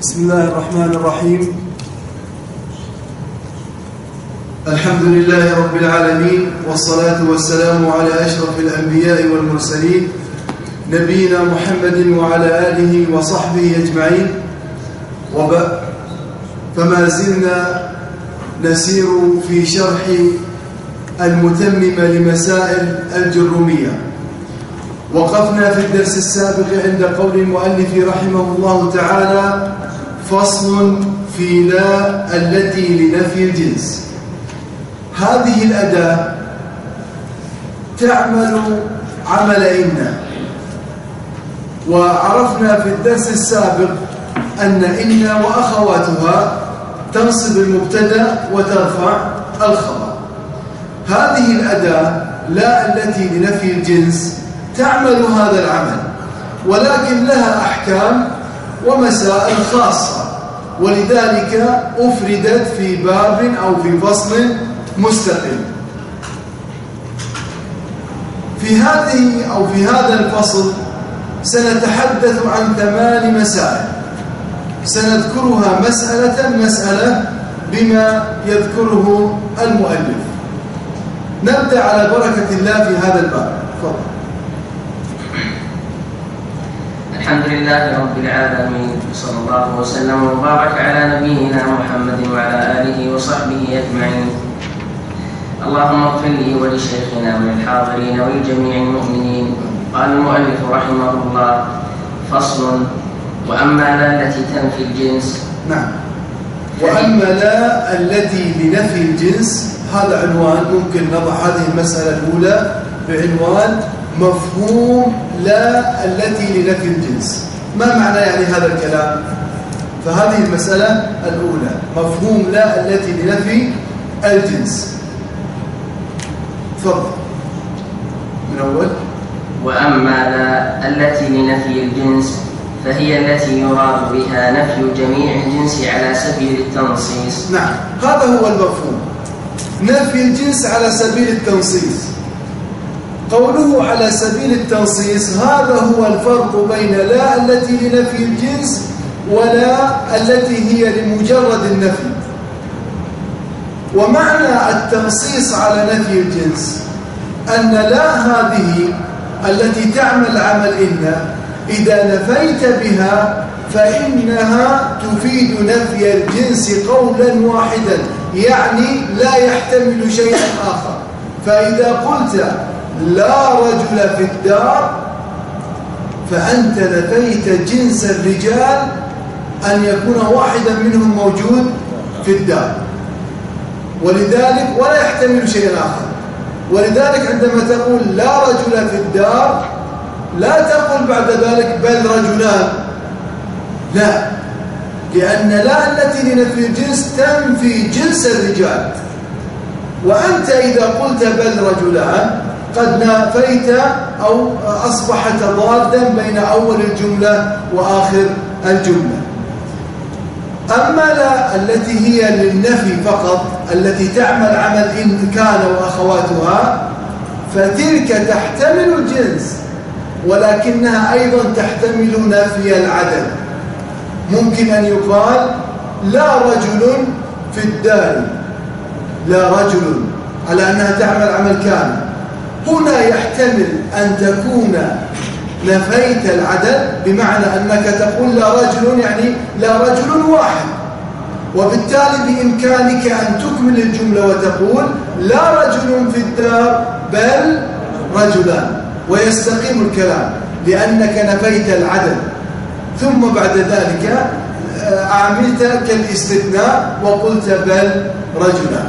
بسم الله الرحمن الرحيم. الحمد لله رب العالمين، والصلاة والسلام على أشرف الأنبياء والمرسلين نبينا محمد وعلى آله وصحبه أجمعين. فما زلنا نسير في شرح المتممة لمسائل الجرمية. وقفنا في الدرس السابق عند قول المؤلف رحمه الله تعالى: فصل في لا التي لنفي الجنس. هذه الأداة تعمل عمل إن، وعرفنا في الدرس السابق أن وأخواتها تنصب المبتدأ وترفع الخبر. هذه الأداة لا التي لنفي الجنس تعمل هذا العمل، ولكن لها أحكام ومسائل خاصة، ولذلك أفردت في باب أو في فصل مستقل. في هذا الفصل سنتحدث عن 8 مسائل، سنذكرها مسألة بما يذكره المؤلف. نبدأ على بركة الله في هذا الباب. تفضل. الحمد لله رب العالمين، صلى الله وسلم وبارك على نبينا محمد وعلى آله وصحبه أجمعين. اللهم اغفر لي ولشيخنا وللحاضرين ولجميع المؤمنين. قال المؤلف رحمه الله: فصل: وأما لا التي تنفي الجنس. نعم. وأما لا التي لنفي الجنس، هذا عنوان. ممكن نضع هذه المسألة الأولى بعنوان مفهوم لا التي لنفي الجنس. ما معنى يعني هذا الكلام؟ فهذه المسألة الأولى، مفهوم لا التي لنفي الجنس. تفضل من أول. وأما لا التي لنفي الجنس فهي التي يراد بها نفي جميع الجنس على سبيل التنصيص. نعم، هذا هو المفهوم، نفي الجنس على سبيل التنصيص. قوله على سبيل التنصيص، هذا هو الفرق بين لا التي لنفي الجنس ولا التي هي لمجرد النفي. ومعنى التنصيص على نفي الجنس أن لا هذه التي تعمل عمل إن، إذا نفيت بها فإنها تفيد نفي الجنس قولا واحدا، يعني لا يحتمل شيئا آخر. فإذا قلت لا رجل في الدار فأنت نفيت جنس الرجال أن يكون واحدا منهم موجود في الدار، ولذلك ولا يحتمل شيئا آخر. ولذلك عندما تقول لا رجل في الدار لا تقول بعد ذلك بل رجلان، لا، لأن لا التي لنفي الجنس تنفي جنس الرجال. وأنت إذا قلت بل رجلان قد نفيت أو أصبحت ضادا بين أول الجملة وآخر الجملة. أما لا التي هي للنفي فقط، التي تعمل عمل إن كان وأخواتها، فتلك تحتمل الجنس ولكنها أيضا تحتمل نفي العدد. ممكن أن يقال لا رجل في الدار، لا رجل، على أنها تعمل عمل كان. هنا يحتمل أن تكون نفيت العدد، بمعنى أنك تقول لا رجل، يعني لا رجل واحد، وبالتالي بإمكانك أن تكمل الجملة وتقول لا رجل في الدار بل رجلان، ويستقيم الكلام لأنك نفيت العدد. ثم بعد ذلك عملت كالاستثناء وقلت بل رجلان.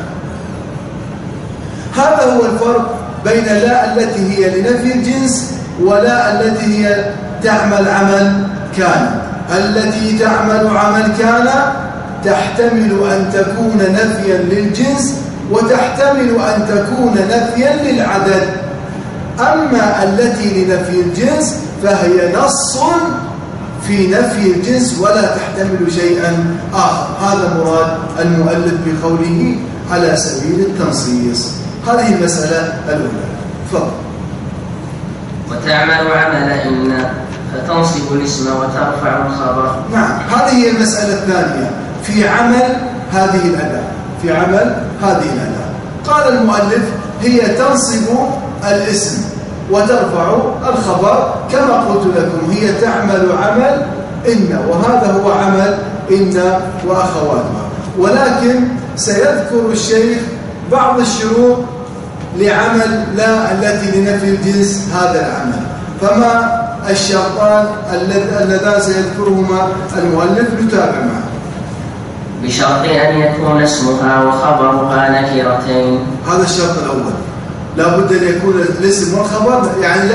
هذا هو الفرق بين لا التي هي لنفي الجنس ولا التي هي تعمل عمل كان. التي تعمل عمل كان تحتمل أن تكون نفيا للجنس وتحتمل أن تكون نفيا للعدد. أما التي لنفي الجنس فهي نص في نفي الجنس ولا تحتمل شيئا آخر. هذا مراد المؤلف بقوله على سبيل التنصيص. هذه المسألة الأولى. تفضل. وتعمل عمل إن فتنصب الاسم وترفع الخبر. نعم، هذه هي المسألة الثانية في عمل هذه الأداة. في عمل هذه الأداة قال المؤلف هي تنصب الاسم وترفع الخبر كما قلت لكم، هي تعمل عمل إن، وهذا هو عمل إن وأخواتها. ولكن سيذكر الشيخ بعض الشروط لعمل لا التي لنفي الجنس هذا العمل. فما الشرطان اللذان سيذكرهما المؤلف؟ نتابع معه. بشرط أن يكون اسمها وخبرها نكرتين. هذا الشرط الأول، لا بد أن يكون الاسم والخبر، يعني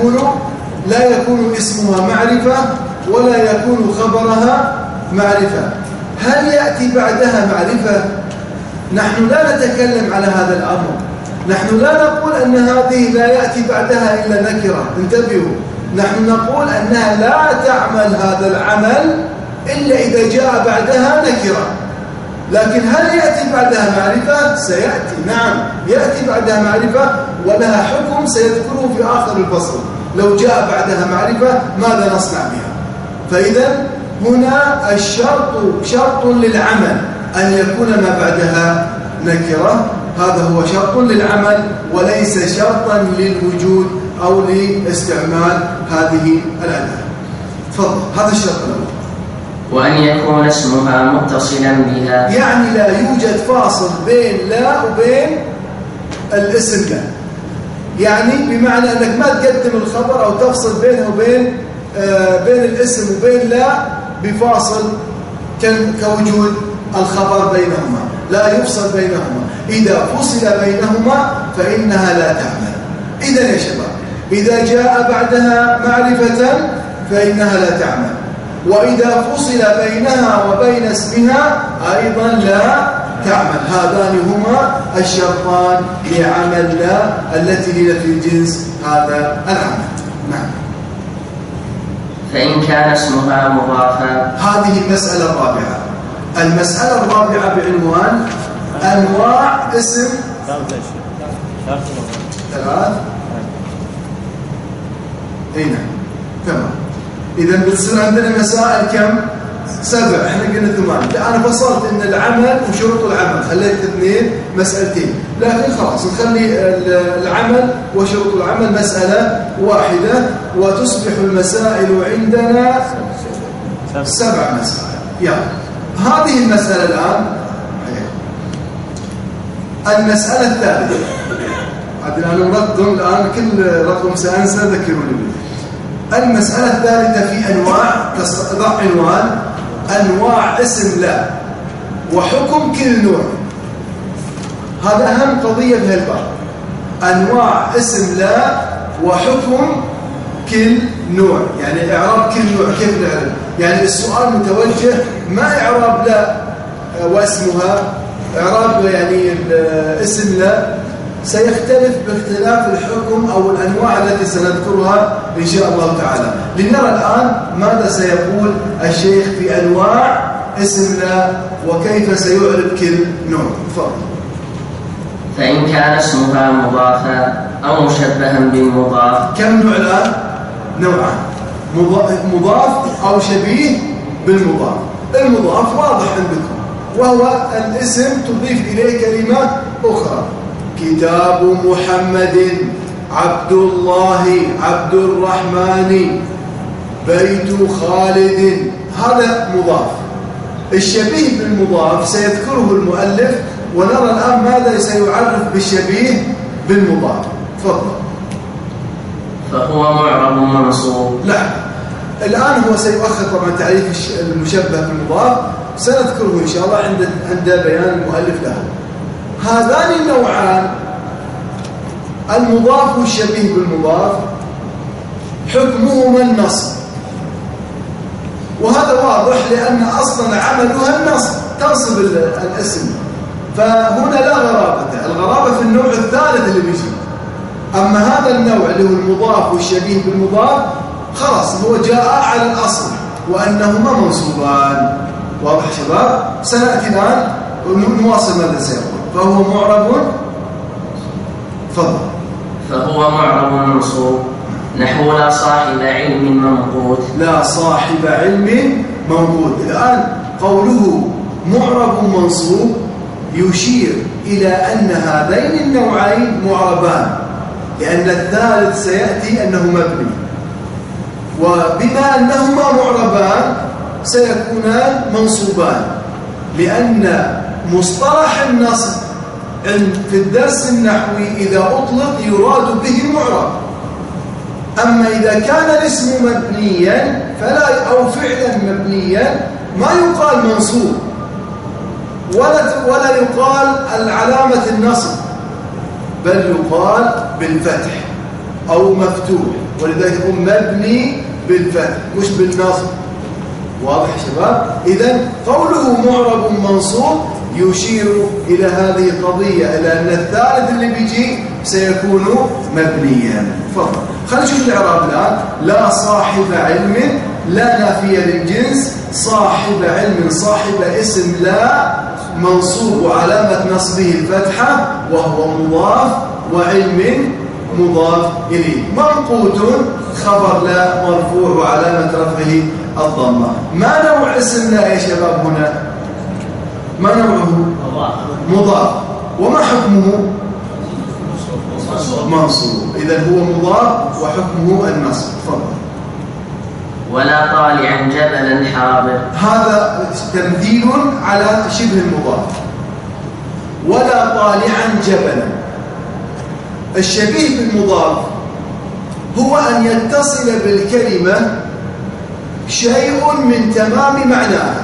لا يكون اسمها معرفة ولا يكون خبرها معرفة. هل يأتي بعدها معرفة؟ نحن لا نتكلم على هذا الأمر، نحن لا نقول أن هذه لا يأتي بعدها إلا نكرة، انتبهوا، نحن نقول أنها لا تعمل هذا العمل إلا إذا جاء بعدها نكرة. لكن هل يأتي بعدها معرفة؟ سيأتي، نعم يأتي بعدها معرفة ولها حكم سيذكره في آخر الفصل. لو جاء بعدها معرفة ماذا نصنع بها؟ فإذا هنا الشرط شرط للعمل أن يكون ما بعدها نكرة، هذا هو شرط للعمل وليس شرطا للوجود أو لاستعمال هذه الأداة. تفضل، هذا الشرط الأول. وأن يكون اسمها متصلا بها، يعني لا يوجد فاصل بين لا وبين الاسم لا، يعني بمعنى أنك ما تقدم الخبر أو تفصل بينه وبين بين الاسم وبين لا بفاصل كوجود الخبر بينهما، لا يفصل بينهما. إذا فصل بينهما فإنها لا تعمل. إذن يا شباب، إذا جاء بعدها معرفة فإنها لا تعمل، وإذا فصل بينها وبين اسمها أيضا لا تعمل. هذان هما الشرطان لعمل لا التي لنفي الجنس هذا العمل. نعم. فإن كان اسمها مضافا. هذه المسألة الرابعة. المسألة الرابعة بعنوان أنواع اسم ثلاث. هنا تمام. إذا بتصير عندنا مسائل كم؟ 7. احنا قلنا 8. أنا فصلت إن العمل وشروط العمل، خليت 2 مسألتين، لكن خلاص نخلي العمل وشروط العمل مسألة واحدة، وتصبح المسائل عندنا 7 مسائل. يلا هذه المسألة الآن، المسألة الثالثة. أنا مرقم الآن كل رقم سأنسى ذكروني به. المسألة الثالثة في أنواع، ضع عنوان أنواع اسم لا وحكم كل نوع. هذا أهم قضية في الباب، أنواع اسم لا وحكم كل نوع. يعني إعراب كل نوع كيف نعرف؟ يعني السؤال متوجه ما إعراب لا واسمها، إعراب يعني الاسم لا سيختلف باختلاف الحكم أو الأنواع التي سنذكرها إن شاء الله تعالى. لنرى الآن ماذا سيقول الشيخ في أنواع اسم لا وكيف سيعرب كل نوع. تفضل. فإن كان اسمها مضافا أو مشبها بالمضاف. كم نوع الآن؟ نوعان، مضاف أو شبيه بالمضاف. المضاف واضح عندكم، وهو الاسم تضيف إليه كلمة أخرى. كتاب محمد، عبد الله، عبد الرحمن، بيت خالد، هذا مضاف. الشبيه بالمضاف سيذكره المؤلف، ونرى الآن ماذا سيعرف بالشبيه بالمضاف. تفضل. فهو معرب منصوب. لا، الآن هو سيؤخر طبعا تعريف المشبه بالمضاف، سنذكره إن شاء الله عند بيان المؤلف له. هذان النوعان المضاف والشبيه بالمضاف حكمهما النصب، وهذا واضح لأن أصلا عملها النصب، تنصب الاسم، فهنا لا غرابة. الغرابة في النوع الثالث اللي بيجي. أما هذا النوع اللي هو المضاف والشبيه بالمضاف خلاص هو جاء على الأصل وأنهما منصوبان. واضح شباب؟ سنأتي الآن ونواصل ماذا سيقول. فهو معرب. تفضل. فهو معرب منصوب نحو لا صاحب علم منقوط. لا صاحب علم منقوط. الآن قوله معرب منصوب يشير إلى أن هذين النوعين معربان، لأن الثالث سيأتي أنه مبني، وبما أنهما معربان سيكونان منصوبان، لأن مصطلح النصب في الدرس النحوي إذا أطلق يراد به معرب. أما إذا كان الاسم مبنيا أو فعلا مبنيا ما يقال منصوب ولا يقال العلامة النصب، بل يقال بالفتح أو مفتوح، ولذلك يقول مبني بالفتح مش بالنصب. واضح شباب؟ إذن قوله معرب منصوب يشير إلى هذه القضية، إلى أن الثالث اللي بيجي سيكون مبنيا. فضل. خلينا نشوف الإعراب الآن. لا صاحب علم، لا نافية للجنس، صاحب علم صاحب اسم لا منصوب وعلامة نصبه الفتحة وهو مضاف، وعلم مضاف إليه. منقوط خبر لا مرفوع وعلامة رفعه الضمة. ما نوع اسم لا يا شباب هنا؟ ما نوعه؟ مضاف. وما حكمه؟ منصوب. إذا هو مضاف وحكمه النصب. تفضل. ولا طالعا جبلا حاضر. هذا تمثيل على شبه المضاف. ولا طالعا جبلا. الشبيه بالمضاف هو أن يتصل بالكلمة شيء من تمام معناها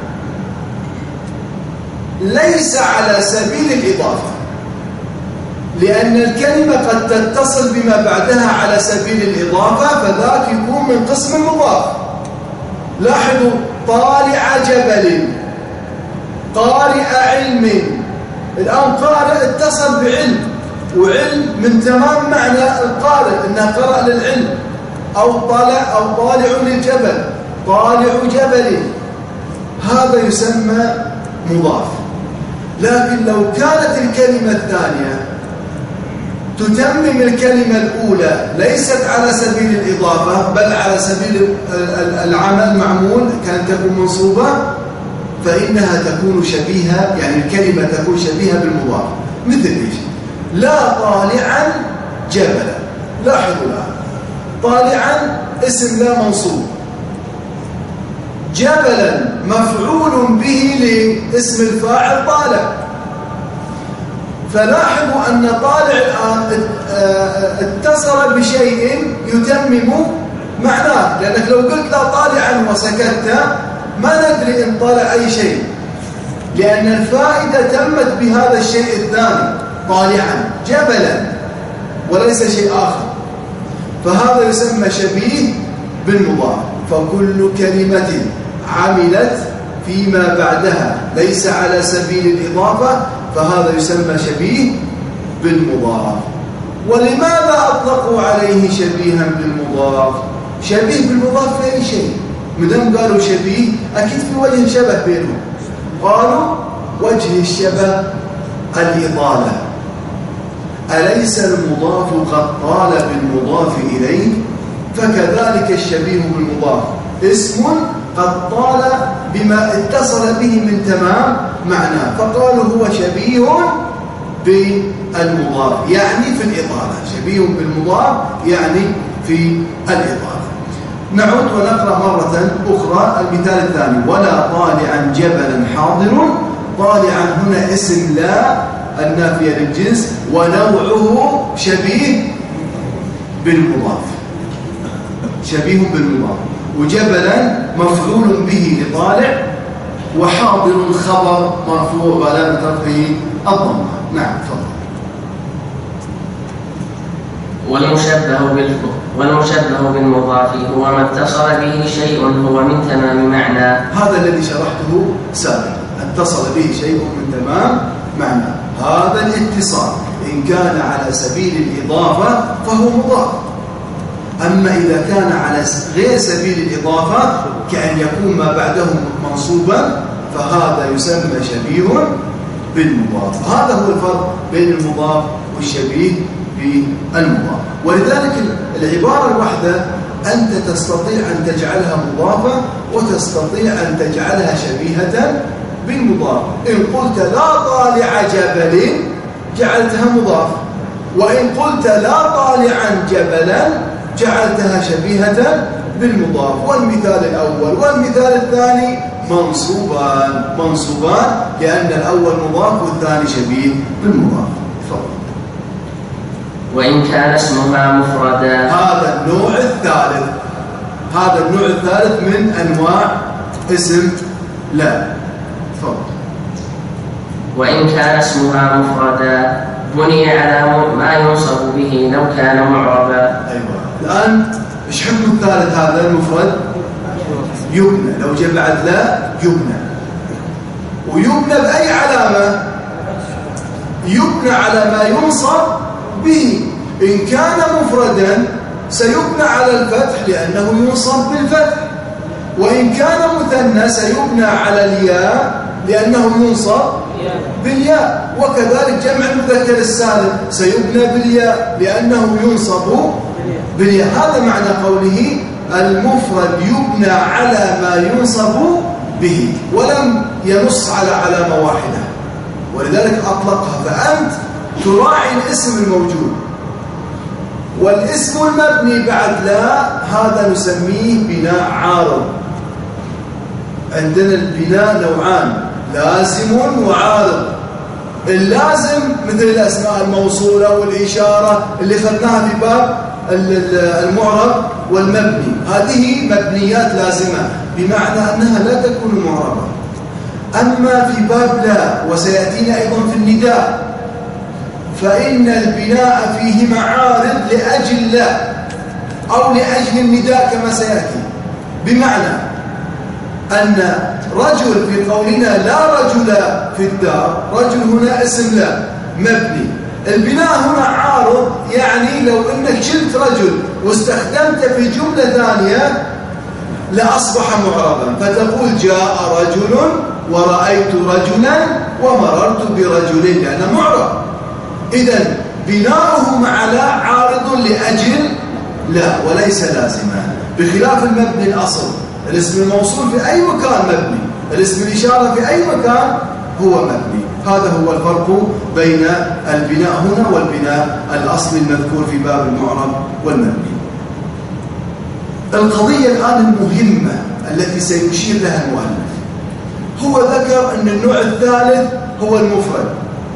ليس على سبيل الإضافة، لأن الكلمة قد تتصل بما بعدها على سبيل الإضافة، فذاك يكون من قسم المضاف. لاحظوا: طالع جبل، قارئ علم. الآن قارئ اتصل بعلم، وعلم من تمام معنى القارئ إنه قرأ للعلم، أو طالع للجبل، طالع جبل، هذا يسمى مضاف. لكن لو كانت الكلمة الثانية تتمم الكلمة الأولى ليست على سبيل الإضافة بل على سبيل العمل معمول، كانت تكون منصوبة، فإنها تكون شبيهة، يعني الكلمة تكون شبيهة بالمضاف. مثل إيش؟ لا طالعا جبلا. لاحظوا الآن: طالعا اسم لا منصوب، جبلا مفعول به لاسم الفاعل طالع. فلاحظوا أن طالع الآن اتصل بشيء يتمم معناه، لأنك لو قلت لا طالعا وسكت ما ندري إن طالع أي شيء، لأن الفائدة تمت بهذا الشيء الثاني، طالعا جبلا، وليس شيء آخر. فهذا يسمى شبيه بالمضاف. فكل كلمة عملت فيما بعدها ليس على سبيل الإضافة فهذا يسمى شبيه بالمضاف. ولماذا أطلقوا عليه شبيها بالمضاف؟ شبيه بالمضاف في أي شيء؟ مدام قالوا شبيه أكيد في وجه شبه بينهم. قالوا وجه الشبه الإطالة. أليس المضاف قد طال بالمضاف إليه؟ فكذلك الشبيه بالمضاف اسم قد طال بما اتصل به من تمام معناه، فقالوا هو شبيه بالمضاف يعني في الإطالة. شبيه بالمضاف يعني في الإطالة. نعود ونقرأ مرة أخرى المثال الثاني: ولا طالعا جبلا حاضر. طالعا هنا اسم لا النافية للجنس، ونوعه شبيه بالمضاف، شبيه بالمضاف. وجبلا مفعول به لطالع، وحاضر خبر مرفوع وعلامة رفعه الضمة. نعم تفضل. والمشبه بالمضاف هو ما اتصل به شيء هو من تمام معناه. هذا الذي شرحته سابقا، اتصل به شيء من تمام معناه. هذا الاتصال إن كان على سبيل الإضافة فهو مضاف. أما إذا كان على غير سبيل الإضافة كأن يكون ما بعده منصوبا فهذا يسمى شبيه بالمضاف. هذا هو الفرق بين المضاف والشبيه بالمضاف. ولذلك العبارة الواحدة أنت تستطيع أن تجعلها مضافة وتستطيع أن تجعلها شبيهة بالمضاف. إن قلت لا طالع جبل جعلتها مضاف، وإن قلت لا طالعا جبلا جعلتها شبيهة بالمضاف. والمثال الأول والمثال الثاني منصوبان لأن الأول مضاف والثاني شبيه بالمضاف. تفضل. وإن كان اسمها مفردا. هذا النوع الثالث من أنواع اسم لا. تفضل. وإن كان اسمها مفردا بني على ما ينصب به لو كان معربا. أيوة. الآن إيش حكم الثالث هذا المفرد؟ يبنى. لو جاء بعد لا يبنى. ويبنى بأي علامة؟ يبنى على ما ينصب به. إن كان مفردا سيبنى على الفتح لأنه ينصب بالفتح، وإن كان مثنى سيبنى على الياء لأنه ينصب بالياء، وكذلك جمع المذكر السالم سيبنى بالياء لأنه ينصب بالياء. هذا معنى قوله المفرد يبنى على ما ينصب به، ولم ينص على علامة واحدة، ولذلك أطلقها. فأنت تراعي الاسم الموجود، والاسم المبني بعد لا هذا نسميه بناء عارض. عندنا البناء نوعان، لازم وعارض. اللازم مثل الأسماء الموصولة والإشارة اللي خدناها في باب المعرب والمبني، هذه مبنيات لازمة بمعنى أنها لا تكون معربة. أما في باب لا وسيأتينا أيضا في النداء فإن البناء فيه معارض لأجل لا أو لأجل النداء كما سيأتي، بمعنى أن رجل في قولنا لا رجل في الدار، رجل هنا اسم لا مبني. البناء هنا عارض، يعني لو أنك شلت رجل واستخدمت في جملة ثانية لأصبح معربا، فتقول جاء رجل ورأيت رجلا ومررت برجل لأنه معرب. إذن بناؤه مع لا عارض لأجل لا وليس لازما، بخلاف المبني الأصل. الاسم الموصول في أي مكان مبني، الاسم الإشارة في أي مكان هو مبني. هذا هو الفرق بين البناء هنا والبناء الأصلي المذكور في باب المعرب والمبني. القضية الآن المهمة التي سيشير لها المؤلف، هو ذكر أن النوع الثالث هو المفرد،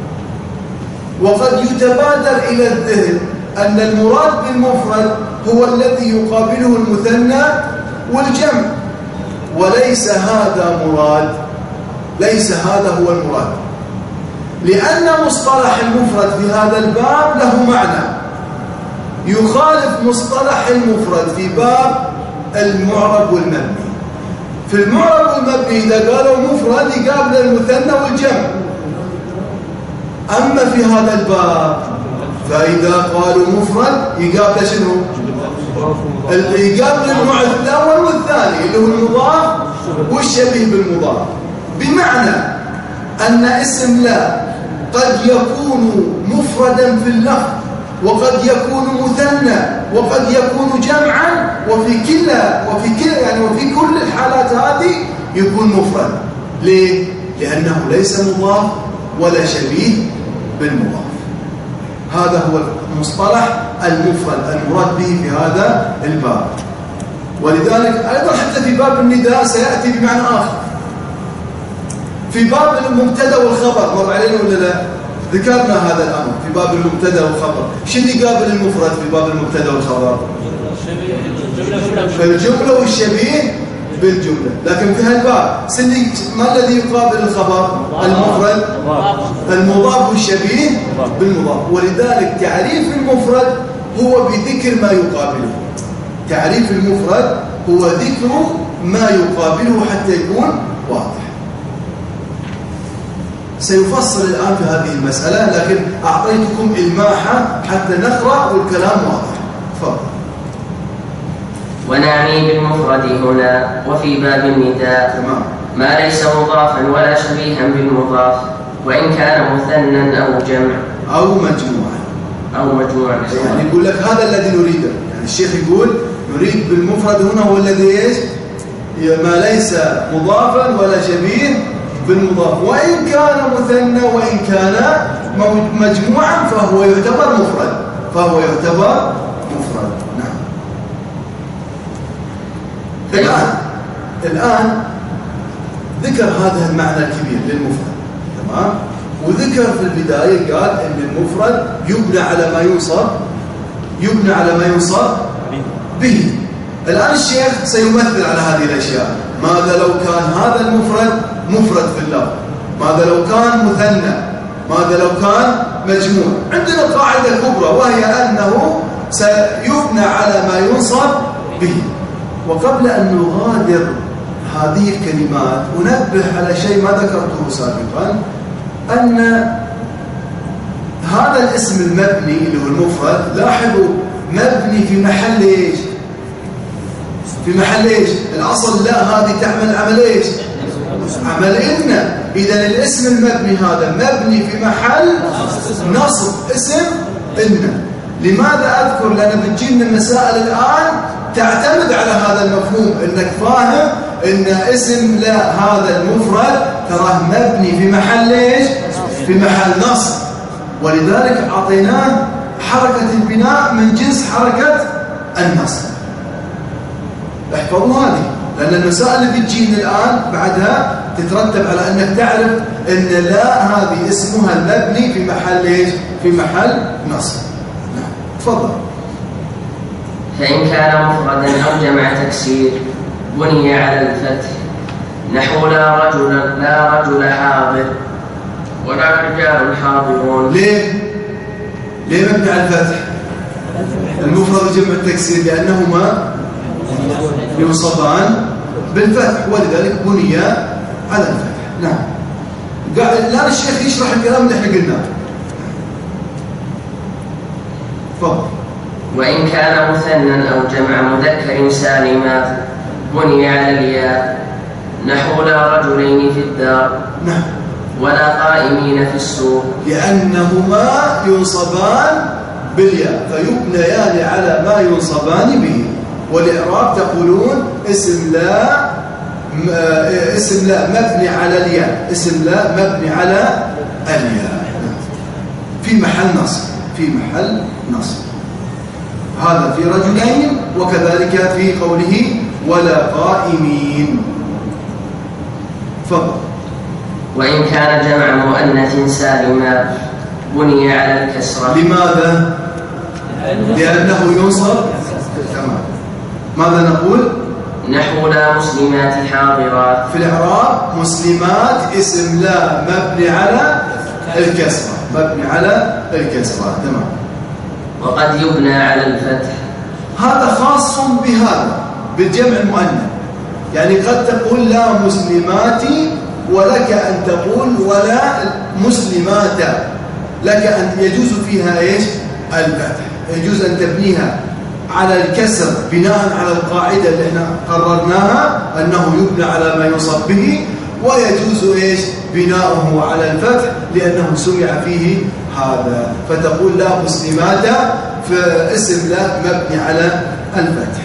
وقد يتبادر إلى الذهن أن المراد بالمفرد هو الذي يقابله المثنى والجمع، وليس هذا مراد، ليس هذا هو المراد، لأن مصطلح المفرد في هذا الباب له معنى يخالف مصطلح المفرد في باب المعرب والمبني. في المعرب والمبني إذا قالوا مفرد يقابل المثنى والجمع، أما في هذا الباب فإذا قالوا مفرد يقابل شنو؟ يقابل النوع الأول والثاني اللي هو المضاف والشبيه بالمضاف، بمعنى أن اسم لا قد يكون مفردا في اللفظ وقد يكون مثنى وقد يكون جمعا، وفي كل الحالات هذه يكون مفرد. ليه؟ لأنه ليس مضاف ولا شبيه بالمضاف. هذا هو المصطلح المفرد المراد به في هذا الباب. ولذلك أيضا حتى في باب النداء سيأتي بمعنى آخر. في باب المبتدا والخبر مر علينا ولا لا؟ ذكرنا هذا الأمر في باب المبتدا والخبر. شو اللي يقابل المفرد في باب المبتدا والخبر؟ الجملة والشبيه بالجملة. لكن في هالباب ما الذي يقابل الخبر؟ المفرد، المضاف والشبيه بالمضاف. ولذلك تعريف المفرد هو بذكر ما يقابله. تعريف المفرد هو ذكر ما يقابله حتى يكون واضح. سيفصل الآن في هذه المسألة، لكن أعطيتكم إلماحة حتى نقرأ والكلام واضح. تفضل. ونعني بالمفرد هنا وفي باب النداء ما ليس مضافا ولا شبيها بالمضاف، وإن كان مثنى أو جمع أو مجموعا. أو مجموع. يعني يقول لك هذا الذي نريده، يعني الشيخ يقول نريد بالمفرد هنا هو الذي ايش؟ ما ليس مضافا ولا شبيه بالمضاف، وإن كان مثنى وإن كان مجموعا فهو يعتبر مفرد، نعم. الآن ذكر هذا المعنى الكبير للمفرد، تمام، وذكر في البداية قال إن المفرد يبنى على ما ينصب به. الآن الشيخ سيمثل على هذه الأشياء. ماذا لو كان هذا المفرد مفرد في اللفظ؟ ماذا لو كان مثنى؟ ماذا لو كان مجموع؟ عندنا قاعدة كبرى وهي أنه سيبنى على ما ينصب به. وقبل أن نغادر هذه الكلمات أنبه على شيء ما ذكرته سابقا، أن هذا الاسم المبني اللي هو المفرد، لاحظوا مبني في محل ايش؟ في محل ايش؟ الأصل لا هذه تعمل عمل ايش؟ عمل إن. إذا الاسم المبني هذا مبني في محل نصب اسم إن. لماذا أذكر؟ لأن بتجينا مسائل الآن تعتمد على هذا المفهوم، إنك فاهم إن اسم لا هذا المفرد تراه مبني في محل ايش؟ في محل نصب، ولذلك أعطيناه حركة البناء من جنس حركة النصب. احفظوا هذه، لأن المسائل اللي بتجينا الآن بعدها تترتب على أنك تعرف أن لا هذه اسمها المبني في محل ايش؟ في محل نصب. نعم، تفضل. فإن كان مفردا أو جمع تكسير بني على الفتح، نحو لا رجل حاضر ولا رجال حاضرون. ليه مبني على الفتح المفرد وجمع التكسير؟ لأنهما ينصبان بالفتح، ولذلك بني على الفتح. نعم. الآن الشيخ يشرح الكلام اللي احنا قلناه. تفضل. وإن كان مثنى أو جمع مذكر سالما بني على الياء، نحو لا رجلين في الدار. نعم. ولا قائمين في السوق، لأنهما ينصبان بالياء فيبنيان على ما ينصبان به. والإعراب تقولون اسم لا مبني على الياء، اسم لا مبني على الياء في محل نصب. هذا في رجلين، وكذلك في قوله ولا قائمين. فضل. وإن كان جمع مؤنث سالما بني على الكسرة. لماذا؟ لأنه ينصب. تمام. ماذا نقول؟ نحو لا مسلمات حاضرات. في الإعراب مسلمات اسم لا مبني على الكسرة. تمام. وقد يبنى على الفتح. هذا خاص بهذا بالجمع المؤنث، يعني قد تقول لا مسلمات، ولك أن تقول ولا مسلمات، لك أن يجوز فيها ايش؟ الفتح. يجوز أن تبنيها على الكسر بناء على القاعدة اللي احنا قررناها أنه يبنى على ما ينصب به، ويجوز ايش؟ بناؤه على الفتح لأنه سمع فيه هذا، فتقول لا مسلمات فاسم لا مبني على الفتح.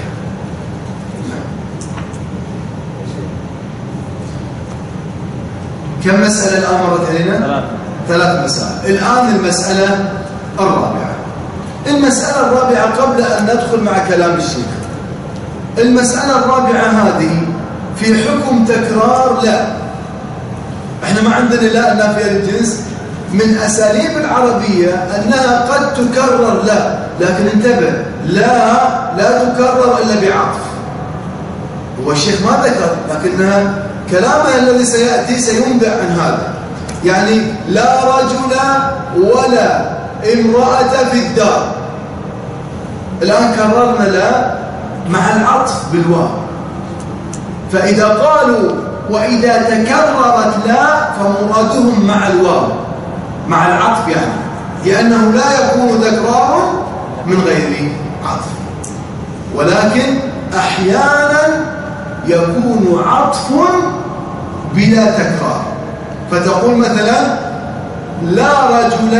كم مسألة الآن مرت علينا؟ 3 مسائل. الآن المسألة الرابعة. المسألة الرابعة قبل أن ندخل مع كلام الشيخ، المسألة الرابعة هذه في حكم تكرار لا. احنا ما عندنا لا نافية للجنس، من أساليب العربية أنها قد تكرر لا، لكن انتبه، لا تكرر إلا بعطف. هو الشيخ ما ذكر، لكنها كلامه الذي سيأتي سينبع عن هذا. يعني لا رجل ولا امرأة في الدار. الآن كررنا لا مع العطف بالواو، فإذا قالوا وإذا تكررت لا فمرادهم مع الواو مع العطف، يعني لأنه لا يكون تكرار من غير عطف، ولكن أحيانا يكون عطف بلا تكرار. فتقول مثلا لا رجل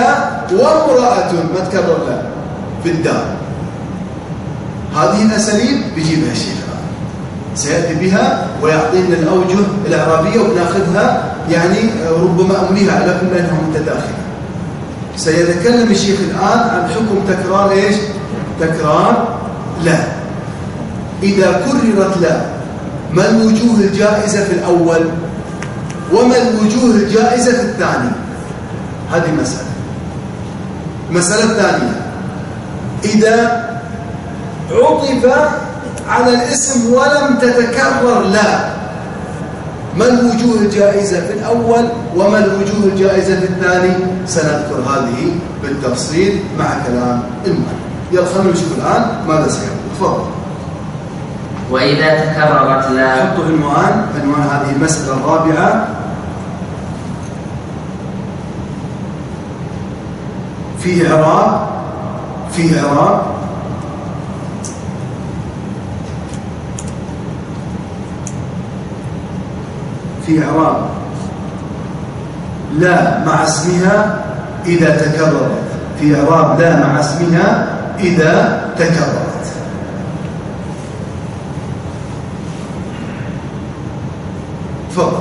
وامرأة، ما تكرر لا في الدال. هذه الأساليب بيجيبها الشيخ الآن، سيأتي بها ويعطينا الأوجه الإعرابية وبناخذها يعني ربما أمليها لكم لأنها متداخلة. سيتكلم الشيخ الآن عن حكم تكرار إيش؟ تكرار لا. إذا كررت لا، ما الوجوه الجائزة في الأول وما الوجوه الجائزة في الثاني؟ هذه مسألة. المسألة الثانية، إذا عطف على الاسم ولم تتكرر لا، ما الوجوه الجائزة في الأول وما الوجوه الجائزة في الثاني؟ سنذكر هذه بالتفصيل مع كلام المؤلف. يلا خلينا نشوف الآن ماذا سيقول. تفضل. وإذا تكررت لا، حطوا عنوان هذه المسألة الرابعة في إعراب لا مع اسمها إذا تكررت. في إعراب لا مع اسمها إذا تكررت. تفضل.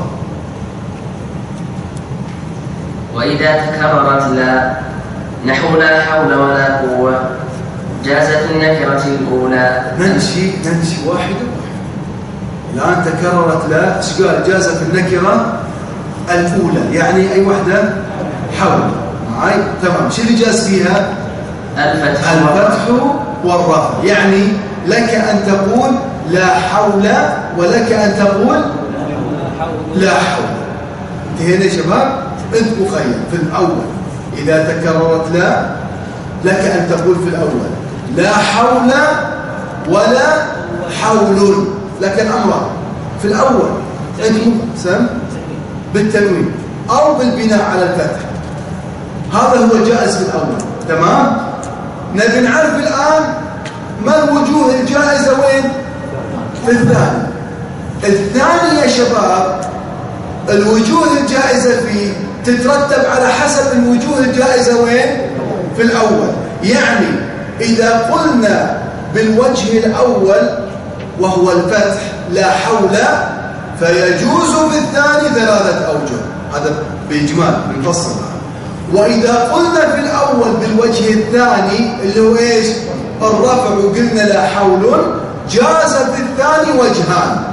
وإذا تكررت لا نحو لا حول ولا قوة جازت النكرة الأولى. نمشي واحد. الآن تكررت لا، ايش قال؟ جازت النكرة الأولى، يعني أي واحدة؟ حول. معي؟ تمام. شو اللي جاز فيها؟ الفتح والرفع. يعني لك أن تقول لا حول ولك أن تقول لا حول. انتهينا يا شباب؟ انت مخير في الأول إذا تكررت لا لك أن تقول في الأول لا حول ولا حول، لك الأمر في الأول انت سم بالتنوين أو بالبناء على الفتح. هذا هو جائز في الأول. تمام. نبي نعرف الآن ما الوجوه الجائزة وين؟ في الثاني. الثاني يا شباب الوجوه الجائزة فيه تترتب على حسب الوجوه الجائزة وين؟ في الأول. يعني إذا قلنا بالوجه الأول وهو الفتح لا حول فيجوز في الثاني 3 أوجه. هذا بإجمال بنفصل. وإذا قلنا في الأول بالوجه الثاني اللي هو إيش؟ الرفع، وقلنا لا حول، جاز في الثاني وجهان: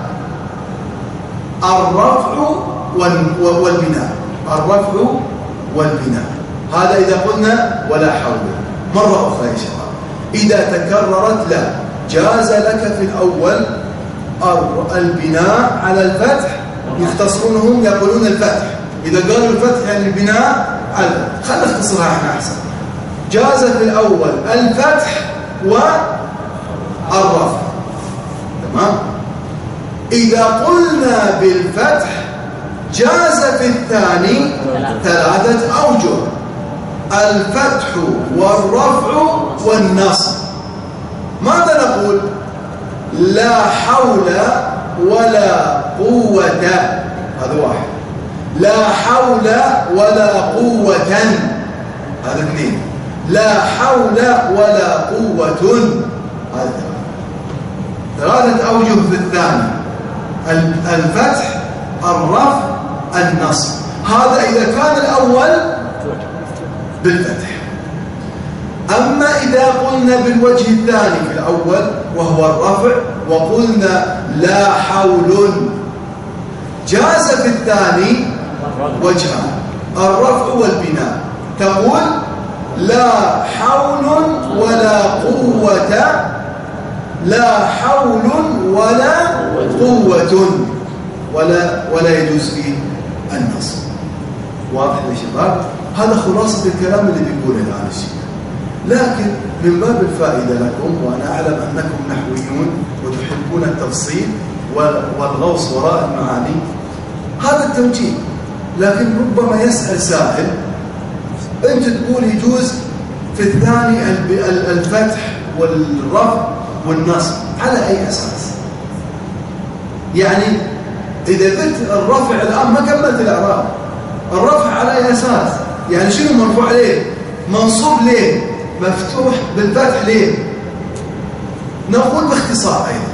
الرفع والبناء. الرفع والبناء. هذا إذا قلنا ولا حول. مرة أخرى يا شباب، إذا تكررت لا جاز لك في الأول البناء على الفتح. يختصرونهم يقولون الفتح، إذا قالوا الفتح يعني البناء على الفتح. خلينا نختصرها احنا أحسن. جاز في الأول الفتح والرفع. تمام. إذا قلنا بالفتح جاز في الثاني 3 أوجه: الفتح والرفع والنصب. ماذا نقول؟ لا حول ولا قوة، هذا واحد. لا حول ولا قوة، هذا 2. لا حول ولا قوة، هذا 3 أوجه في الثاني: الفتح، الرفع، النصب. هذا إذا كان الأول بالفتح. أما إذا قلنا بالوجه الثاني في الأول وهو الرفع وقلنا لا حول، جاز في الثاني وجهان: الرفع والبناء. تقول لا حول ولا قوة، لا حول ولا قوة، ولا يجوز فيه النصب. واضح يا شباب؟ هذا خلاصة الكلام اللي بيقوله الآن الشيخ. لكن من باب الفائدة لكم، وأنا أعلم أنكم نحويون وتحبون التفصيل والغوص وراء المعاني، هذا التوجيه. لكن ربما يسأل سائل: أنت تقول يجوز في الثاني الفتح والرفع والنصب، على أي أساس؟ يعني إذا قلت الرفع الآن ما كملت الإعراب. الرفع على أي أساس؟ يعني شنو مرفوع عليه؟ منصوب ليه؟ مفتوح بالفتح ليه؟ نقول باختصار أيضا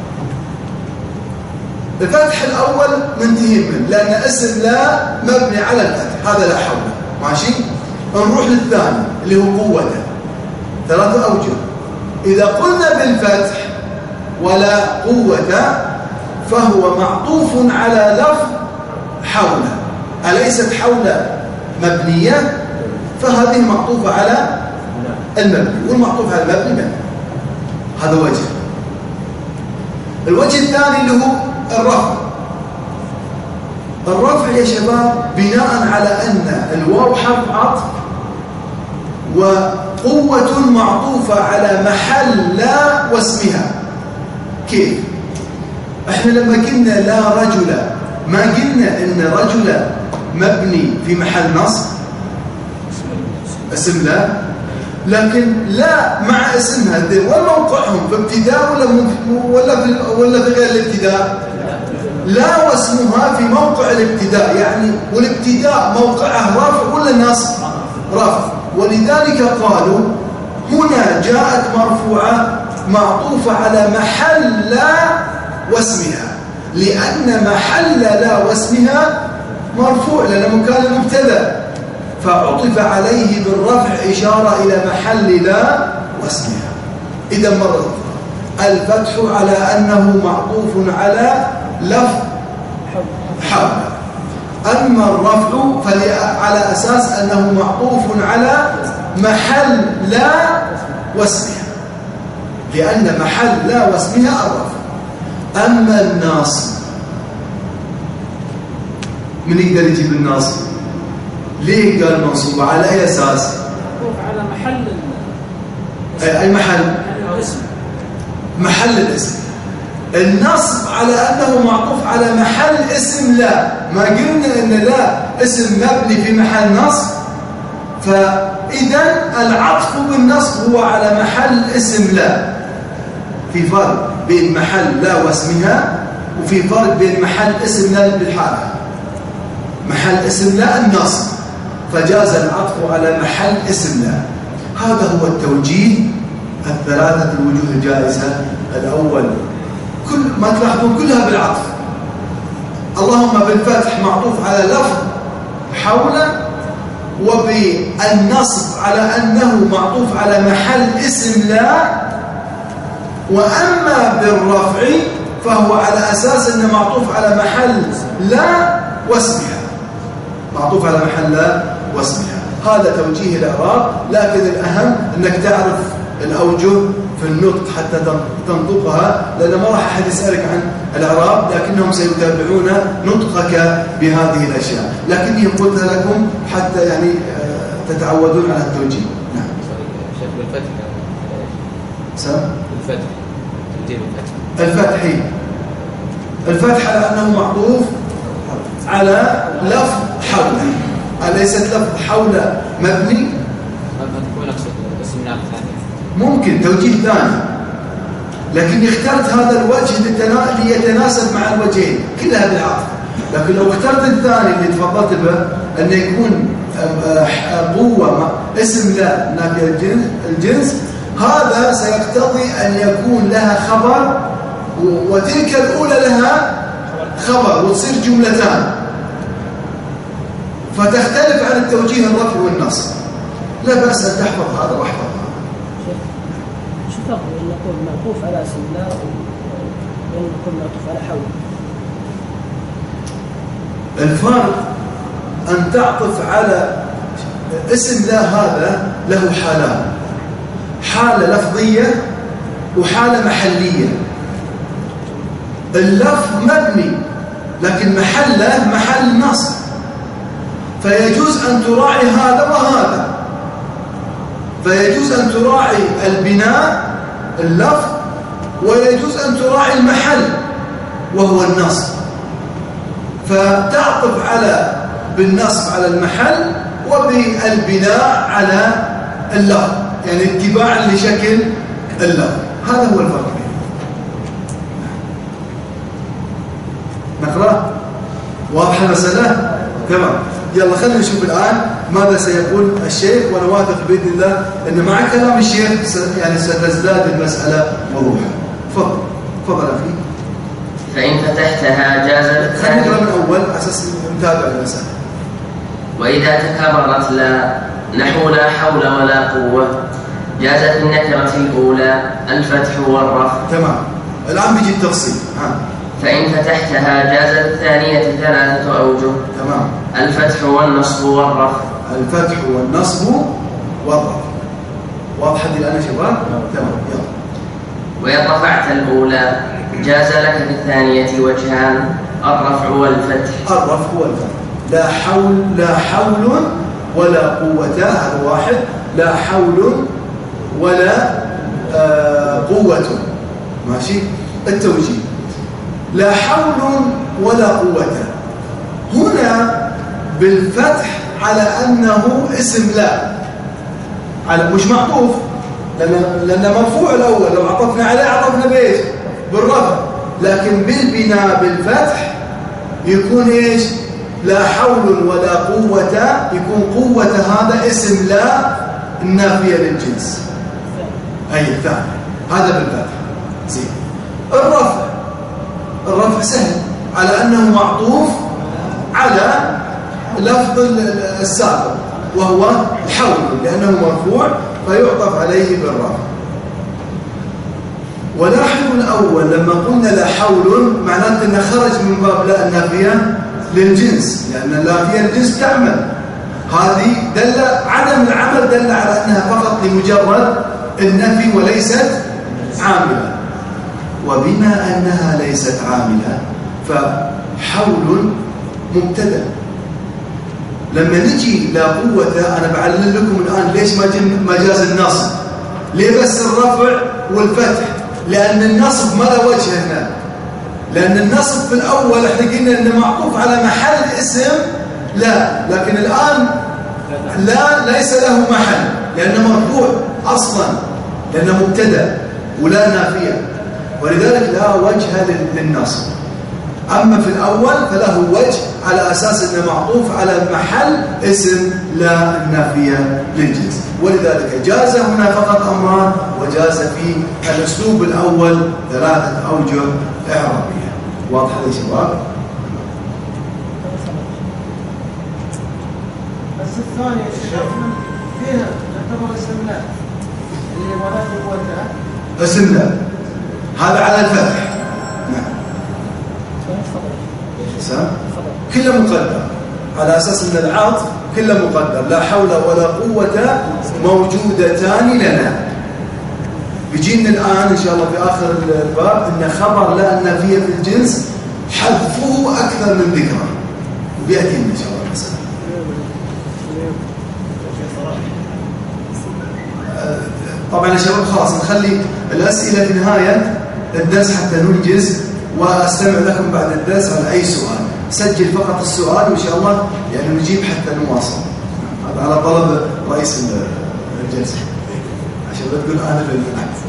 الفتح الأول منتهي منه لأن اسم لا مبني على الفتح، هذا لا حول. ماشي؟ نروح للثاني اللي هو قوة. 3 أوجه. إذا قلنا بالفتح ولا قوة فهو معطوف على لفظ حول. أليست حول مبنية؟ فهذه معطوفة على المبني، والمعطوف على المبني مبني. هذا وجه. الوجه الثاني اللي هو الرفع. الرفع يا شباب بناء على أن الواو حرف عطف وقوة معطوفة على محل لا واسمها. كيف؟ احنا لما قلنا لا رجل ما قلنا ان رجل مبني في محل نصب اسم لا، لكن لا مع اسمها وين موقعهم؟ في ابتداء ولا في غير الابتداء؟ لا واسمها في موقع الابتداء، يعني والابتداء موقعه رفع ولا نصب؟ رفع. ولذلك قالوا هنا جاءت مرفوعة معطوفة على محل لا واسمها، لأن محل لا واسمها مرفوع لأنه مكان المبتدأ، فعطف عليه بالرفع إشارة إلى محل لا واسمها. إذا مرة الفتح على أنه معطوف على لفظ حول، أما الرفع على أساس أنه معطوف على محل لا واسمها، لأن محل لا واسمها الرفع. أما الناصب من يقدر يجيب الناصب؟ ليه قال منصوب؟ على أي أساس؟ على محل أي محل؟ الاسم. محل الاسم. النصب على أنه معطوف على محل اسم لا. ما قلنا أن لا اسم مبني في محل نصب، فإذا العطف بالنصب هو على محل اسم لا. في فرق بين محل لا واسمها، وفي فرق بين محل اسم لا بالحالة. محل اسم لا النصب، فجاز العطف على محل اسم لا. هذا هو التوجيه الثلاثة الوجوه الجائزة. الأول كل ما تلاحظون كلها بالعطف، اللهم بالفتح معطوف على لفظ حول، وبالنصب على أنه معطوف على محل اسم لا، وأما بالرفع فهو على أساس أنه معطوف على محل لا واسمها، معطوف على محل لا واسمها. هذا توجيه الإعراب، لكن الأهم أنك تعرف الأوجه في النطق حتى تنطقها، لأن ما راح أحد يسألك عن الإعراب، لكنهم سيتابعون نطقك بهذه الأشياء. لكني قلت لكم حتى يعني تتعودون على التوجيه. نعم. شيخ بالفتح. سلام. الفتح. تبديل الفتح. الفتح على أنه معطوف على لفظ حول. أليست لفظ حول مبني؟ ما تكون أقصد اسم نام ثاني. ممكن توجيه ثاني، لكن اخترت هذا الوجه ليتناسب مع الوجهين كلها بالعطف. لكن لو اخترت الثاني اللي تفضلت به أن يكون قوة اسم لا نافية الجنس، هذا سيقتضي أن يكون لها خبر، وتلك الأولى لها خبر وتصير جملتان، فتختلف عن التوجيه الرفع والنصب. لا بأس أن تحفظ هذا واحفظ هذا. شو فرق بين نقول معطوف على اسم لا وبين نقول معطوف على حول؟ الفرق أن تعطف على اسم لا، هذا له حالان: حالة لفظية وحالة محلية. اللفظ مبني لكن محله محل نصب، فيجوز أن تراعي هذا وهذا، فيجوز أن تراعي البناء اللفظ، ويجوز أن تراعي المحل وهو النصب، فتعطف على بالنصب على المحل وبالبناء على اللفظ، يعني اتباعا لشكل اللفظ. هذا هو الفرق. نقرأ. واضح المسألة؟ تمام. يلا خلينا نشوف الآن ماذا سيقول الشيخ، وأنا واثق بإذن الله أن مع كلام الشيخ يعني ستزداد المسألة وضوحا. تفضل أخي. فإن فتحتها جازت. خلينا نقرأ من أول أساس نتابع المسألة. وإذا تكررت لا نحو لا حول ولا قوة جازت النكرة الأولى الفتح والرفع. تمام. الآن بيجي التفصيل. فإن فتحتها جازت الثانية 3 أوجه. تمام. الفتح والنصب والرفع. الفتح والنصب والرفع. واضحة الآن يا شباب؟ تمام. يلا. وإن رفعت الأولى جاز لك في الثانية وجهان الرفع والفتح. الرفع والفتح. لا حول ولا قوة، هذا واحد. لا حول ولا قوة. ماشي. التوجيه لا حول ولا قوة هنا بالفتح على أنه اسم لا، على مش معطوف، لأن مرفوع الأول، لو عطفنا عليه عطفنا بإيش؟ بالرفع. لكن بالبناء بالفتح يكون إيش؟ لا حول ولا قوة، يكون قوة هذا اسم لا النافية للجنس. أي الثاني هذا بالفتح. زين. الرفع سهل على أنه معطوف على لفظ السابق وهو حول، لأنه مرفوع فيعطف عليه بالرفع. ولاحظوا الأول لما قلنا لا حول معناته أنه خرج من باب لا النافية للجنس، لأن النافية للجنس تعمل. هذه دل عدم العمل دل على أنها فقط لمجرد النفي وليست عاملة. وبما أنها ليست عاملة فحول مبتدأ. لما نجي لا قوة أنا بعلم لكم الآن ليش ما جاز النصب، ليه بس الرفع والفتح؟ لأن النصب ما له وجه هنا، لأن النصب في الأول احنا قلنا أنه معطوف على محل اسم لا، لكن الآن لا ليس له محل لأنه مرفوع أصلا، لأنه مبتدأ ولا نافية، ولذلك لا وجه للنصب. أما في الأول فله وجه على أساس أنه معطوف على محل اسم لا النافية للجنس، ولذلك جاز هنا فقط أمران، وجاز في الأسلوب الأول 3 أوجه إعرابية. واضح يا شباب؟ بس الثانية فيها تعتبر اسم لا اللي ولا قوة. اسم لا هذا على الفتح. نعم. كله مقدر على أساس أن العاطف كله مقدر. لا حول ولا قوة موجودتان لنا. بيجينا الآن إن شاء الله في آخر الباب أن خبر لا النافية في الجنس حذفه أكثر من ذكره، وبيأتينا إن شاء الله المسألة. طبعا يا شباب خلاص نخلي الأسئلة في نهاية الدرس حتى ننجز، واستمع لكم بعد الدرس على أي سؤال. سجل فقط السؤال وإن شاء الله يعني نجيب حتى نواصل. هذا على طلب رئيس الجلسة عشان لا تقول أنا في البحث.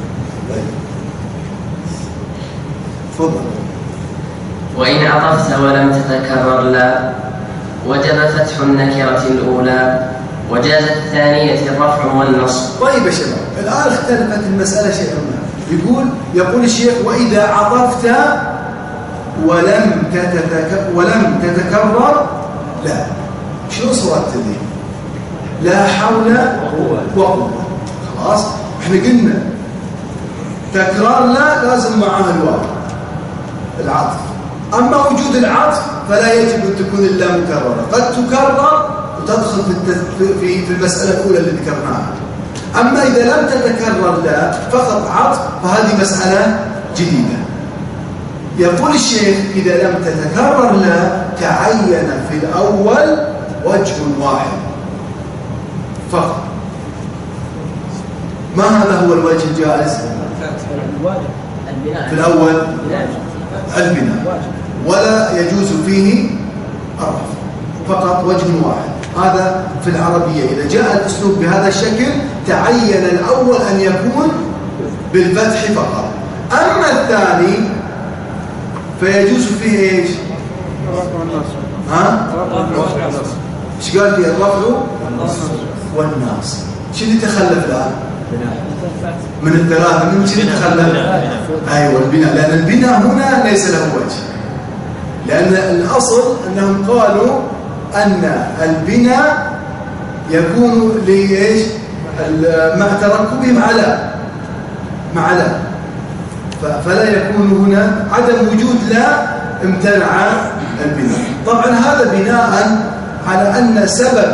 تفضل. وإن عطفت ولم تتكرر لا وجب فتح النكرة الأولى وجازت الثانية الرفع والنصب. طيب يا شباب الآن اختلفت المسألة شيئا ما. يقول الشيخ وإذا عطفت ولم تتكرر لا، شنو صورت ذي؟ لا حول وقوة. خلاص احنا قلنا تكرار لا لازم معها الواو العطف، أما وجود العطف فلا يجب أن تكون إلا مكررة، قد تكرر وتدخل في المسألة الأولى اللي ذكرناها. أما إذا لم تتكرر لا فقط عطف فهذه مسألة جديدة. يقول الشيخ إذا لم تتكرر لا تعين في الأول وجه واحد فقط. ما هذا هو الوجه الجائز؟ في الأول البناء، ولا يجوز فيه الرفع، فقط وجه واحد. هذا في العربية إذا جاء الأسلوب بهذا الشكل تعين الأول أن يكون بالفتح فقط. أما الثاني فيجوز فيه إيش؟ ايش قال في الرفع والنصب؟ شو اللي تخلف الآن؟ من الثلاثة، من شو اللي تخلف؟ أيوة البناء، لأن البناء هنا ليس له وجه، لأن الأصل أنهم قالوا أن البناء يكون لإيش؟ مع تركبهم على فلا يكون هنا عدم وجود لا امتنع البناء. طبعا هذا بناء على أن سبب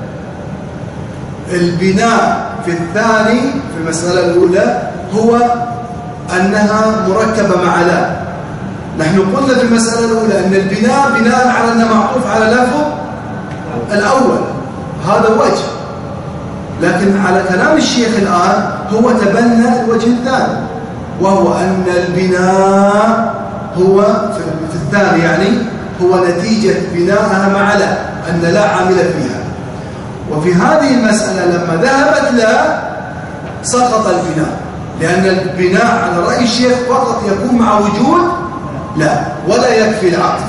البناء في الثاني في المسألة الأولى هو أنها مركبة مع لا. نحن قلنا في المسألة الأولى أن البناء بناء على أنه معطوف على لفظ الأول، هذا وجه، لكن على كلام الشيخ الآن هو تبنى الوجه الثاني، وهو أن البناء هو في الثاني يعني هو نتيجة بناءها مع لا، أن لا عامل فيها. وفي هذه المسألة لما ذهبت لا سقط البناء، لأن البناء على رأي الشيخ فقط يكون مع وجود لا، ولا يكفي العطف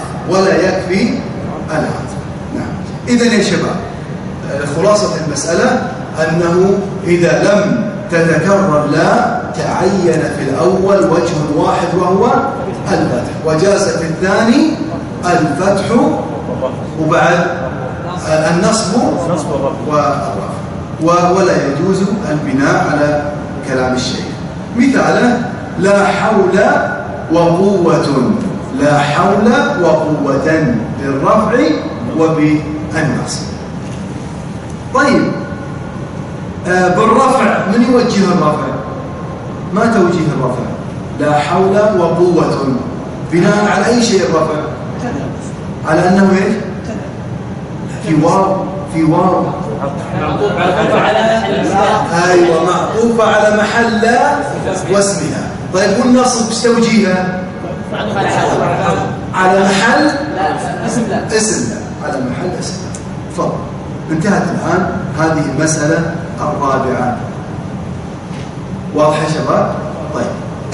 نعم. إذن يا شباب خلاصة المسألة أنه إذا لم تتكرر لا تعين في الأول وجه واحد وهو الفتح، وجاز في الثاني الفتح وبعد النصب ولا يجوز البناء على كلام الشيخ. مثاله لا حول وقوة، لا حول وقوة بالرفع وبالنصب. طيب بالرفع من يوجه الرفع؟ ما توجيه الرفع؟ لا حول وقوة بناء على أي شيء الرفع؟ على أنه إيش؟ في واو أيوة معطوفة على محل لا واسمها. طيب والنصب ايش توجيهها؟ على محل اسم لا، على محل اسم لا. تفضل. انتهت الآن هذه المسألة الرابعة. واضح يا شباب؟ طيب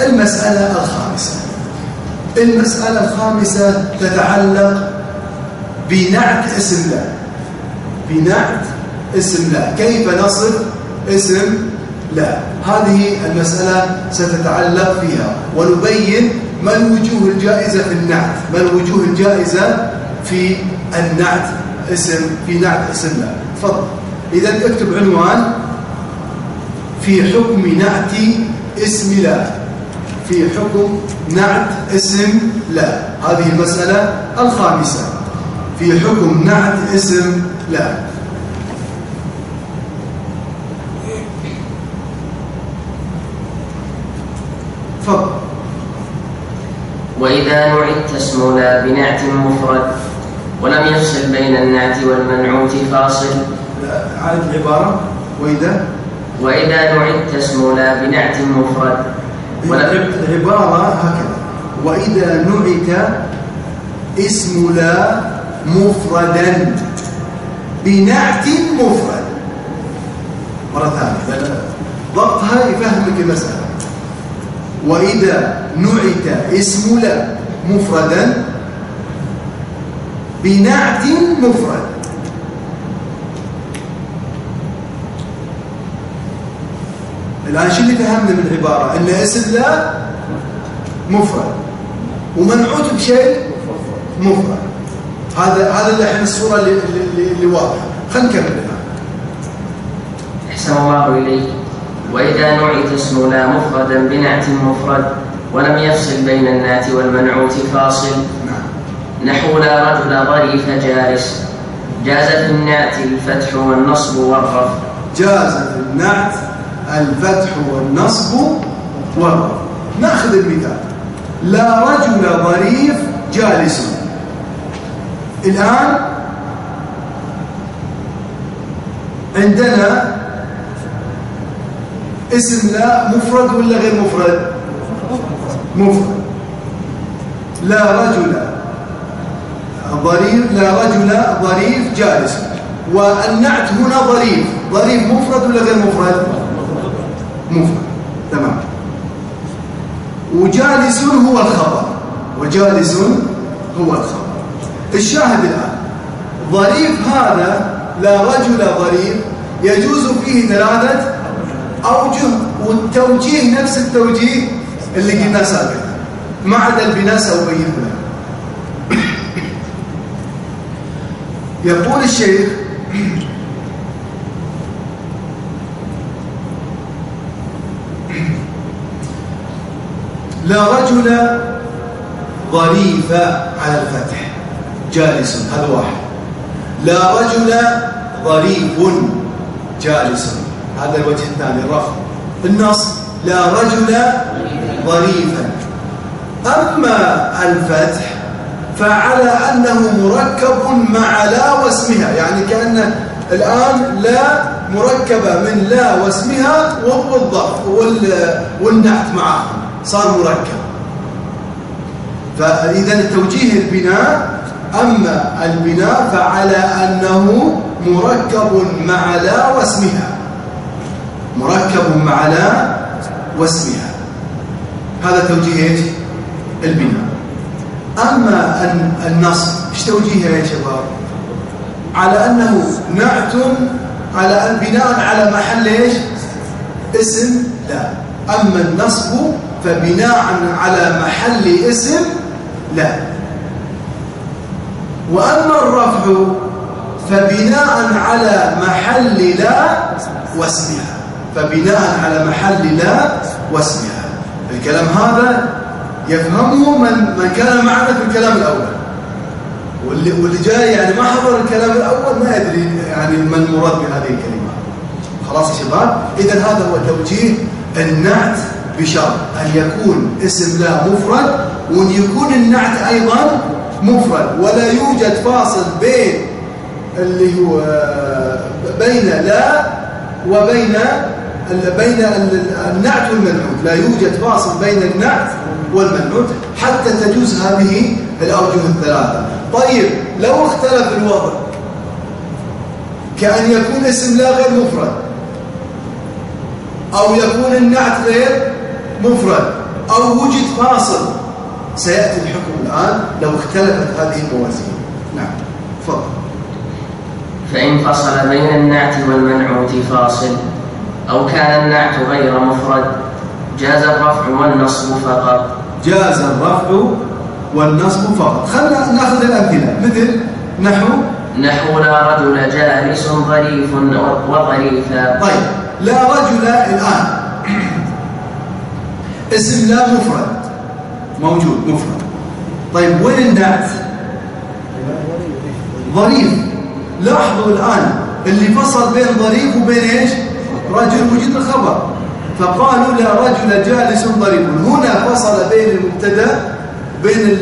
المسألة الخامسة تتعلق بنعت اسم لا. بنعت اسم لا، كيف نصف اسم لا؟ هذه المسألة ستتعلق فيها، ونبين ما الوجوه الجائزة في النعت، ما الوجوه الجائزة في النعت في نعت اسم لا. تفضل. إذا اكتب عنوان في حكم نعت اسم لا، في حكم نعت اسم لا. هذه المسألة الخامسة في حكم نعت اسم لا. تفضل. وإذا نعت اسم لا بنعت مفرد ولم يفصل بين النعت والمنعوت فاصل. عاد العبارة. وإذا نعت اسم لا بنعت مفرد العبارة هكذا: وإذا نعت اسم لا مفردا بنعت مفرد. مرة ثانية ضبطها يفهمك المسألة. وإذا نعت اسم لا مفردا بنعت مفرد. الآن شو اللي فهمنا من العبارة؟ أن اسم لا مفرد ومنعوت بشيء مفرد. هذا اللي احنا الصورة اللي واضحة. خلينا نكمل الآن. أحسن الله إليك. وإذا نعت اسم لا مفردا بنعت مفرد ولم يفصل بين النعت والمنعوت فاصل. نحو لا رجل ظريف جالس. جاز في النعت الفتح والنصب والرفع. جاز في النعت الفتح والنصب والرفع. نأخذ المثال: لا رجل ظريف جالس. الآن عندنا اسم لا مفرد ولا غير مفرد؟ مفرد. لا رجل ظريف جالس، والنعت هنا ظريف مفرد ولا غير مفرد؟ مفرد. تمام. وجالس هو الخبر. الشاهد الآن ظريف هذا لا رجل ضريب يجوز فيه 3 أوجه، والتوجيه نفس التوجيه اللي قلنا سابقا ما عدا البناء سأبينه لكم. يقول الشيخ لا رجل ظريف على الفتح جالس، هذا واحد. لا رجل ظريف جالس، هذا الوجه الثاني الرفع. النص لا رجل ظريفا. أما الفتح فعلى أنه مركب مع لا واسمها، يعني كأن الآن لا مركبة من لا واسمها والظرف والنعت معهم صار مركب. فإذا التوجيه البناء، أما البناء فعلى أنه مركب مع لا واسمها، مركب مع لا واسمها، هذا توجيه البناء. أما النصب ايش توجيهه يا شباب؟ على أنه نعت على بناء على محل ايش؟ اسم لا. أما النصب فبناء على محل اسم لا. وأما الرفع فبناء على محل لا واسمها، فبناء على محل لا واسمها. الكلام هذا يفهمه من كان معنا في الكلام الأول، واللي جاي يعني ما حضر الكلام الأول ما يدري يعني ما المراد بهذه الكلمات. خلاص يا شباب، إذن هذا هو توجيه النعت بشرط أن يكون اسم لا مفرد، وأن يكون النعت أيضا مفرد، ولا يوجد فاصل بين اللي هو بين لا وبين النعت والمنعوت، لا يوجد فاصل بين النعت والمنعوت حتى تجوز هذه الأوجه الثلاثة. طيب لو اختلف الوضع كأن يكون اسم لا غير مفرد، أو يكون النعت غير مفرد، أو وجد فاصل، سيأتي الحكم الآن لو اختلفت هذه الموازين. نعم تفضل. فإن فصل بين النعت والمنعوت فاصل أو كان النعت غير مفرد جاز الرفع والنصب فقط. جاز الرفع والنصب فقط. خلنا ناخذ الأمثلة، مثل نحو لا رجل جالس ظريف وظريفا. طيب لا رجل الآن اسم لا مفرد موجود مفرد. طيب وين النعت؟ ظريف. لاحظوا الآن اللي فصل بين ظريف وبين ايش؟ رجل، وجد الخبر، فقالوا لا رجل جالس ظريف. هنا فصل بين المبتدا بين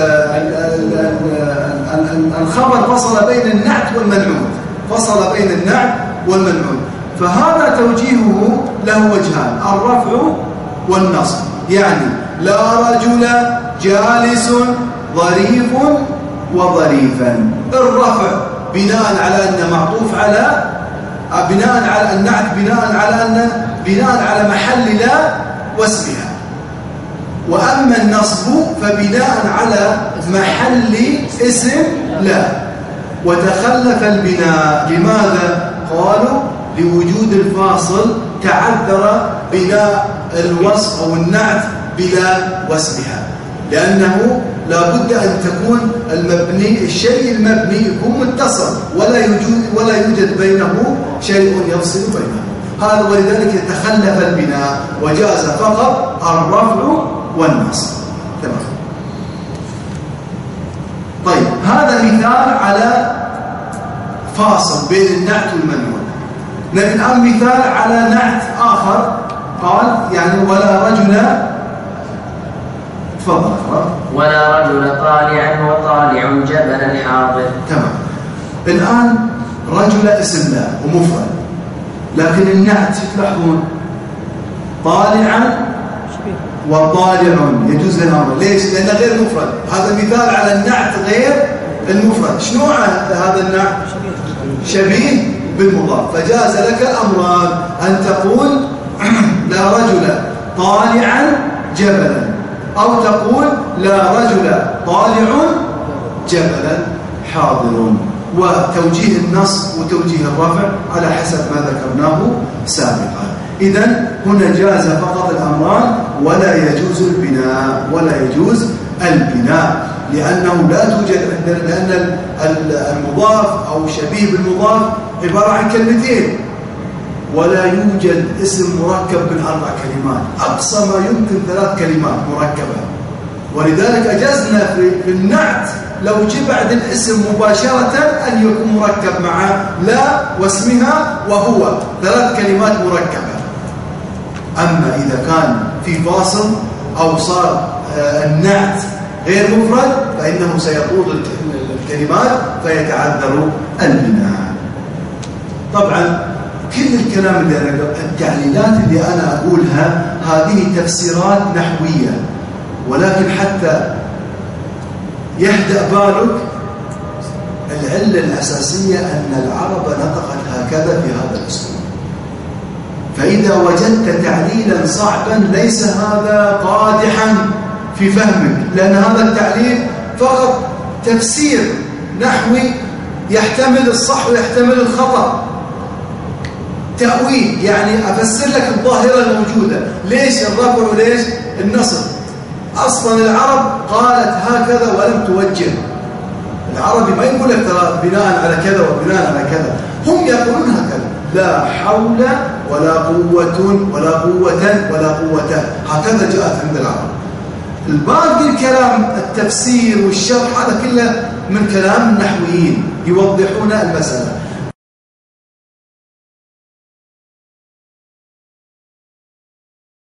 الخبر، فصل بين النعت والمنعوت، فصل بين النعت والمنعوت. فهذا توجيهه له وجهان، الرفع والنصب. يعني لا رجل جالس ظريف وظريفا. الرفع بناء على أن معطوف على بناء على النعت، بناء على محل لا واسمها. وأما النصب فبناء على محل اسم لا. وتخلف البناء، لماذا؟ قالوا لوجود الفاصل، تعذر بناء الوصف أو النعت بلا واسمها، لأنه لا بد أن تكون الشيء المبني يكون متصل، ولا يوجد بينه شيء يفصل بينه. هذا ولذلك يتخلف البناء وجاز فقط الرفع والنصب. تمام. طيب هذا مثال على فاصل بين النعت والمنعوت. نبي الآن مثال على نعت آخر. قال يعني ولا رجل، تفضل. ولا رجل طالعا وطالع جبل الحاضر. تمام. الآن رجل اسم لا ومفرد، لكن النعت تلاحظون طالعا وطالع يجوز الأمر. ليش؟ لأنه غير مفرد. هذا مثال على النعت غير المفرد. شنو هذا النعت؟ شبيه بالمضاف. فجاز لك الأمران، أن تقول لا رجل طالعا جبلا، أو تقول لا رجل طالع جبلا حاضر. وتوجيه النص وتوجيه الرفع على حسب ما ذكرناه سابقا. إذن هنا جاز فقط الأمران ولا يجوز البناء، ولا يجوز البناء، لأنه لا توجد عندنا، لأن المضاف أو شبيه بالمضاف عبارة عن كلمتين، ولا يوجد اسم مركب من 4 كلمات، أقصى ما يمكن 3 كلمات مركبة. ولذلك أجزنا في النعت لو جاء بعد الاسم مباشرة أن يكون مركب مع لا واسمها وهو 3 كلمات مركبة. أما إذا كان في فاصل أو صار النعت غير مفرد فإنه سيطول الكلمات فيتعذر البناء. طبعا كل الكلام اللي أنا التعليلات اللي أنا أقولها هذه تفسيرات نحوية، ولكن حتى يهدأ بالك العلة الأساسية أن العرب نطقت هكذا في هذا الأسلوب. فإذا وجدت تعليلا صعبا ليس هذا قادحا في فهمك، لأن هذا التعليل فقط تفسير نحوي يحتمل الصح ويحتمل الخطأ. تأويل يعني أفسر لك الظاهرة الموجودة، ليش الرفع وليش النصب. أصلا العرب قالت هكذا ولم توجه. العربي ما يقول لك ترى بناء على كذا وبناء على كذا، هم يقولون هكذا، لا حول ولا قوة ولا قوة ولا قوة، هكذا جاءت عند العرب. الباقي الكلام التفسير والشرح هذا كله من كلام النحويين يوضحون المسألة.